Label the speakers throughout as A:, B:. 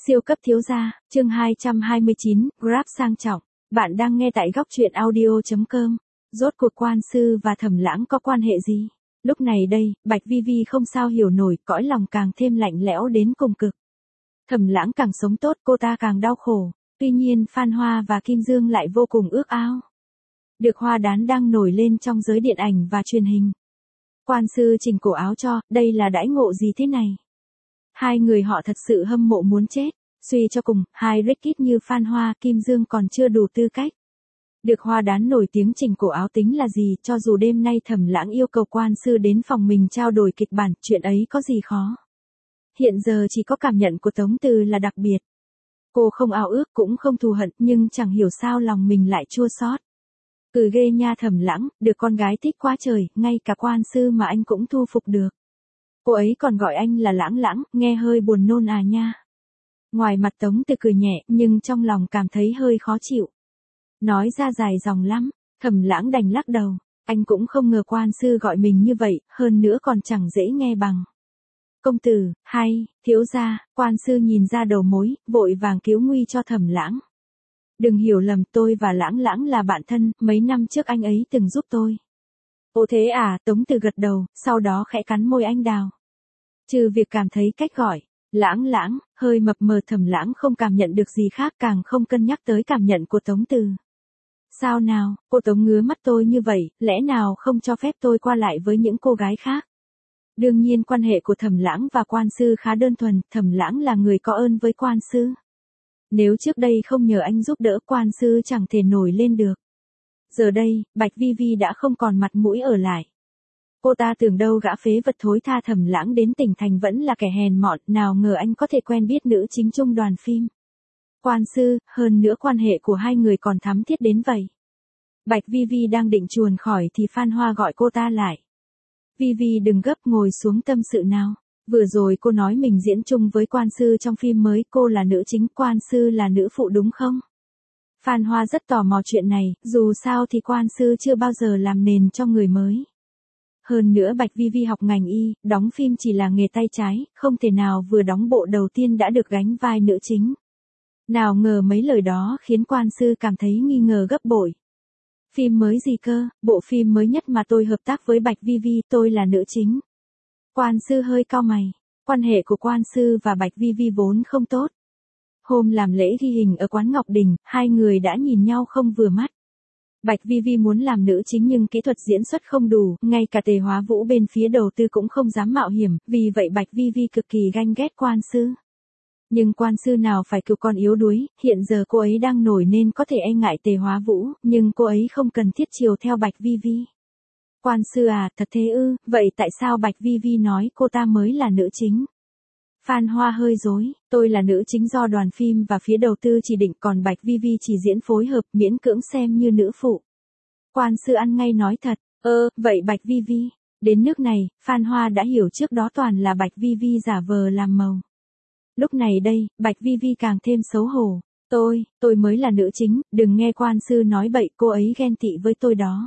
A: Siêu cấp thiếu gia, chương 229, Grab sang trọng. Bạn đang nghe tại góc truyện audio.com. Rốt cuộc Quan Sư và Thẩm Lãng có quan hệ gì? Lúc này đây, Bạch Vi Vi không sao hiểu nổi, cõi lòng càng thêm lạnh lẽo đến cùng cực. Thẩm Lãng càng sống tốt, cô ta càng đau khổ. Tuy nhiên Phan Hoa và Kim Dương lại vô cùng ước ao. Được hoa đán đang nổi lên trong giới điện ảnh và truyền hình. Quan Sư chỉnh cổ áo cho, đây là đãi ngộ gì thế này? Hai người họ thật sự hâm mộ muốn chết. Suy cho cùng, hai Rickit như Phan Hoa, Kim Dương còn chưa đủ tư cách. Được hoa đán nổi tiếng chỉnh cổ áo tính là gì, cho dù đêm nay Thẩm Lãng yêu cầu Quan Sư đến phòng mình trao đổi kịch bản, chuyện ấy có gì khó. Hiện giờ chỉ có cảm nhận của Tống Từ là đặc biệt. Cô không ao ước cũng không thù hận, nhưng chẳng hiểu sao lòng mình lại chua xót. Ghê nha Thẩm Lãng, được con gái thích quá trời, ngay cả Quan Sư mà anh cũng thu phục được. Cô ấy còn gọi anh là Lãng Lãng, nghe hơi buồn nôn à nha. Ngoài mặt Tống Từ cười nhẹ, nhưng trong lòng cảm thấy hơi khó chịu. Nói ra dài dòng lắm, Thẩm Lãng đành lắc đầu. Anh cũng không ngờ Quan Sư gọi mình như vậy, hơn nữa còn chẳng dễ nghe bằng. Công tử, hay, thiếu gia, Quan Sư nhìn ra đầu mối, vội vàng cứu nguy cho Thẩm Lãng. Đừng hiểu lầm, tôi và Lãng Lãng là bạn thân, mấy năm trước anh ấy từng giúp tôi. Ồ thế à, Tống Từ gật đầu, sau đó khẽ cắn môi anh đào. Trừ việc cảm thấy cách gọi Lãng Lãng hơi mập mờ, Thẩm Lãng không cảm nhận được gì khác, càng không cân nhắc tới cảm nhận của Tống Từ. Sao nào, cô Tống ngứa mắt tôi như vậy, lẽ nào không cho phép tôi qua lại với những cô gái khác? Đương nhiên quan hệ của Thẩm Lãng và Quan Sư khá đơn thuần, Thẩm Lãng là người có ơn với Quan Sư. Nếu trước đây không nhờ anh giúp đỡ, Quan Sư chẳng thể nổi lên được. Giờ đây, Bạch Vi Vi đã không còn mặt mũi ở lại. Cô ta tưởng đâu gã phế vật thối tha Thẩm Lãng đến tỉnh thành vẫn là kẻ hèn mọn, nào ngờ anh có thể quen biết nữ chính chung đoàn phim. Quan Sư, hơn nữa quan hệ của hai người còn thắm thiết đến vậy. Bạch Vi Vi đang định chuồn khỏi thì Phan Hoa gọi cô ta lại. Vi Vi đừng gấp, ngồi xuống tâm sự nào. Vừa rồi cô nói mình diễn chung với Quan Sư trong phim mới, cô là nữ chính, Quan Sư là nữ phụ đúng không? Phan Hoa rất tò mò chuyện này, dù sao thì Quan Sư chưa bao giờ làm nền cho người mới. Hơn nữa Bạch Vi Vi học ngành y, đóng phim chỉ là nghề tay trái, không thể nào vừa đóng bộ đầu tiên đã được gánh vai nữ chính. Nào ngờ mấy lời đó khiến Quan Sư cảm thấy nghi ngờ gấp bội. Phim mới gì cơ, bộ phim mới nhất mà tôi hợp tác với Bạch Vi Vi, tôi là nữ chính. Quan Sư hơi cau mày, quan hệ của Quan Sư và Bạch Vi Vi vốn không tốt. Hôm làm lễ ghi hình ở quán Ngọc Đình, hai người đã nhìn nhau không vừa mắt. Bạch Vi Vi muốn làm nữ chính nhưng kỹ thuật diễn xuất không đủ, ngay cả Tề Hóa Vũ bên phía đầu tư cũng không dám mạo hiểm, vì vậy Bạch Vi Vi cực kỳ ganh ghét Quan Sư. Nhưng Quan Sư nào phải cứu con yếu đuối, hiện giờ cô ấy đang nổi nên có thể e ngại Tề Hóa Vũ, nhưng cô ấy không cần thiết chiều theo Bạch Vi Vi. Quan Sư à, thật thế ư, vậy tại sao Bạch Vi Vi nói cô ta mới là nữ chính? Phan Hoa hơi dối, tôi là nữ chính do đoàn phim và phía đầu tư chỉ định, còn Bạch Vi Vi chỉ diễn phối hợp, miễn cưỡng xem như nữ phụ. Quan Sư ăn ngay nói thật, vậy Bạch Vi Vi. Đến nước này, Phan Hoa đã hiểu trước đó toàn là Bạch Vi Vi giả vờ làm màu. Lúc này đây, Bạch Vi Vi càng thêm xấu hổ. Tôi mới là nữ chính, đừng nghe Quan Sư nói bậy, cô ấy ghen tị với tôi đó.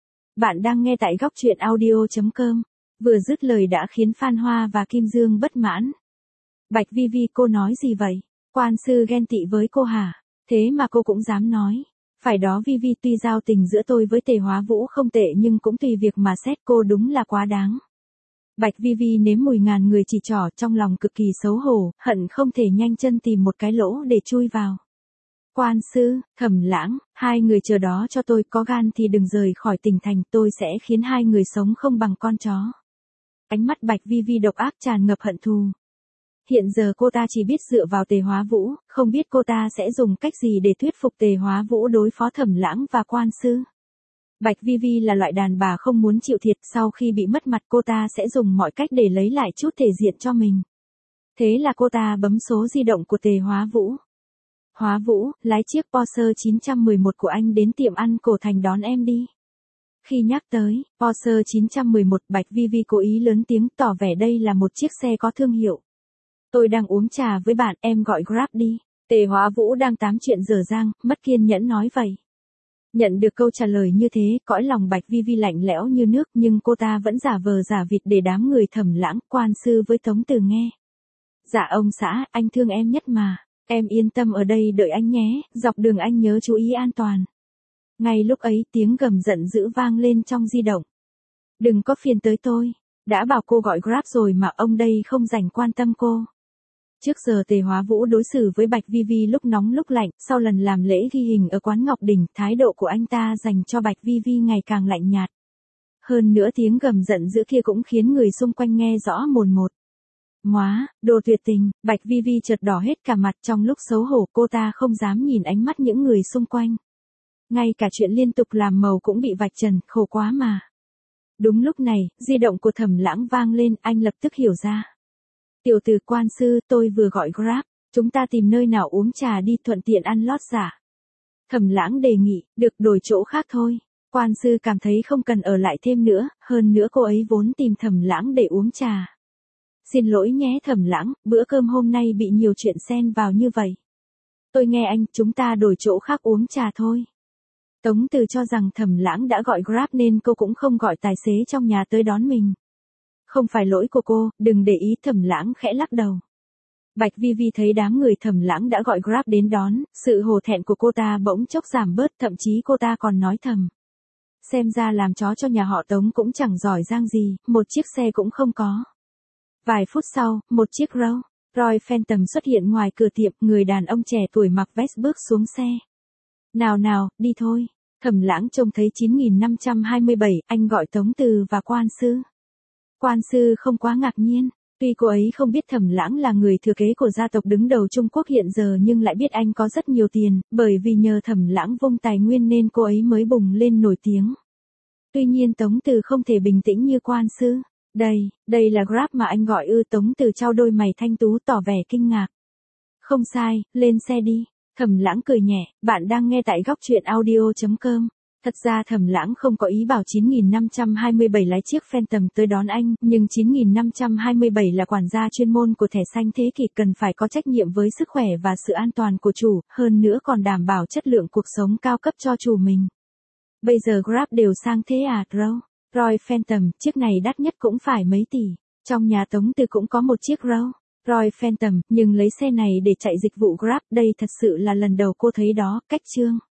A: Bạn đang nghe tại góc truyện audio.com. Vừa dứt lời đã khiến Phan Hoa và Kim Dương bất mãn. Bạch Vi Vi, cô nói gì vậy? Quan Sư ghen tị với cô hả? Thế mà cô cũng dám nói. Phải đó Vi Vi, tuy giao tình giữa tôi với Tề Hóa Vũ không tệ nhưng cũng tùy việc mà xét, cô đúng là quá đáng. Bạch Vi Vi nếm mùi ngàn người chỉ trỏ, trong lòng cực kỳ xấu hổ, hận không thể nhanh chân tìm một cái lỗ để chui vào. Quan Sư, Thẩm Lãng, hai người chờ đó cho tôi, có gan thì đừng rời khỏi tỉnh thành, tôi sẽ khiến hai người sống không bằng con chó. Ánh mắt Bạch Vi Vi độc ác tràn ngập hận thù. Hiện giờ cô ta chỉ biết dựa vào Tề Hóa Vũ, không biết cô ta sẽ dùng cách gì để thuyết phục Tề Hóa Vũ đối phó Thẩm Lãng và Quan Sư. Bạch Vi Vi là loại đàn bà không muốn chịu thiệt, sau khi bị mất mặt cô ta sẽ dùng mọi cách để lấy lại chút thể diện cho mình. Thế là cô ta bấm số di động của Tề Hóa Vũ. Hóa Vũ, lái chiếc Porsche 911 của anh đến tiệm ăn Cổ Thành đón em đi. Khi nhắc tới Porsche 911, Bạch Vi Vi cố ý lớn tiếng tỏ vẻ đây là một chiếc xe có thương hiệu. Tôi đang uống trà với bạn, em gọi Grab đi. Tề Hóa Vũ đang tám chuyện dở dang, mất kiên nhẫn nói vậy. Nhận được câu trả lời như thế, cõi lòng Bạch Vi Vi lạnh lẽo như nước, nhưng cô ta vẫn giả vờ giả vịt để đám người Thẩm Lãng, Quan Sư với Tống Từ nghe. Dạ ông xã, anh thương em nhất mà. Em yên tâm ở đây đợi anh nhé, dọc đường anh nhớ chú ý an toàn. Ngay lúc ấy tiếng gầm giận dữ vang lên trong di động. Đừng có phiền tới tôi, đã bảo cô gọi Grab rồi mà ông đây không rảnh quan tâm cô. Trước giờ Tề Hóa Vũ đối xử với Bạch Vi Vi lúc nóng lúc lạnh, sau lần làm lễ ghi hình ở quán Ngọc Đình, thái độ của anh ta dành cho Bạch Vi Vi ngày càng lạnh nhạt. Hơn nữa tiếng gầm giận dữ kia cũng khiến người xung quanh nghe rõ mồn một. Móa, đồ tuyệt tình, Bạch Vi Vi chợt đỏ hết cả mặt, trong lúc xấu hổ cô ta không dám nhìn ánh mắt những người xung quanh. Ngay cả chuyện liên tục làm màu cũng bị vạch trần, khổ quá mà. Đúng lúc này, di động của Thẩm Lãng vang lên, anh lập tức hiểu ra. Tiểu tử quan sư, tôi vừa gọi Grab, chúng ta tìm nơi nào uống trà đi, thuận tiện ăn lót giả. Thẩm Lãng đề nghị, được, đổi chỗ khác thôi. Quan sư cảm thấy không cần ở lại thêm nữa, hơn nữa cô ấy vốn tìm Thẩm Lãng để uống trà. Xin lỗi nhé Thẩm Lãng, bữa cơm hôm nay bị nhiều chuyện xen vào như vậy. Tôi nghe anh, chúng ta đổi chỗ khác uống trà thôi. Tống Từ cho rằng Thẩm Lãng đã gọi Grab nên cô cũng không gọi tài xế trong nhà tới đón mình. Không phải lỗi của cô, đừng để ý, Thẩm Lãng khẽ lắc đầu. Bạch Vi Vi thấy đám người Thẩm Lãng đã gọi Grab đến đón, sự hổ thẹn của cô ta bỗng chốc giảm bớt, thậm chí cô ta còn nói thầm. Xem ra làm chó cho nhà họ Tống cũng chẳng giỏi giang gì, một chiếc xe cũng không có. Vài phút sau, một chiếc Royal Phantom xuất hiện ngoài cửa tiệm, người đàn ông trẻ tuổi mặc vest bước xuống xe. Nào, đi thôi. Thẩm Lãng trông thấy 9527, anh gọi Tống Từ và quan sư. Quan sư không quá ngạc nhiên, tuy cô ấy không biết Thẩm Lãng là người thừa kế của gia tộc đứng đầu Trung Quốc hiện giờ nhưng lại biết anh có rất nhiều tiền, bởi vì nhờ Thẩm Lãng vung tài nguyên nên cô ấy mới bùng lên nổi tiếng. Tuy nhiên Tống Từ không thể bình tĩnh như quan sư. Đây là Grab mà anh gọi ư? Tống Từ trao đôi mày thanh tú tỏ vẻ kinh ngạc. Không sai, lên xe đi. Thẩm Lãng cười nhẹ, bạn đang nghe tại góc truyện audio.com. Thật ra Thẩm Lãng không có ý bảo 9527 lái chiếc Phantom tới đón anh, nhưng 9527 là quản gia chuyên môn của thẻ xanh thế kỷ, cần phải có trách nhiệm với sức khỏe và sự an toàn của chủ, hơn nữa còn đảm bảo chất lượng cuộc sống cao cấp cho chủ mình. Bây giờ Grab đều sang thế à? Royal Phantom, chiếc này đắt nhất cũng phải mấy tỷ. Trong nhà Tống Từ cũng có một chiếc Royal Phantom, nhưng lấy xe này để chạy dịch vụ Grab, đây thật sự là lần đầu cô thấy đó. Cách chương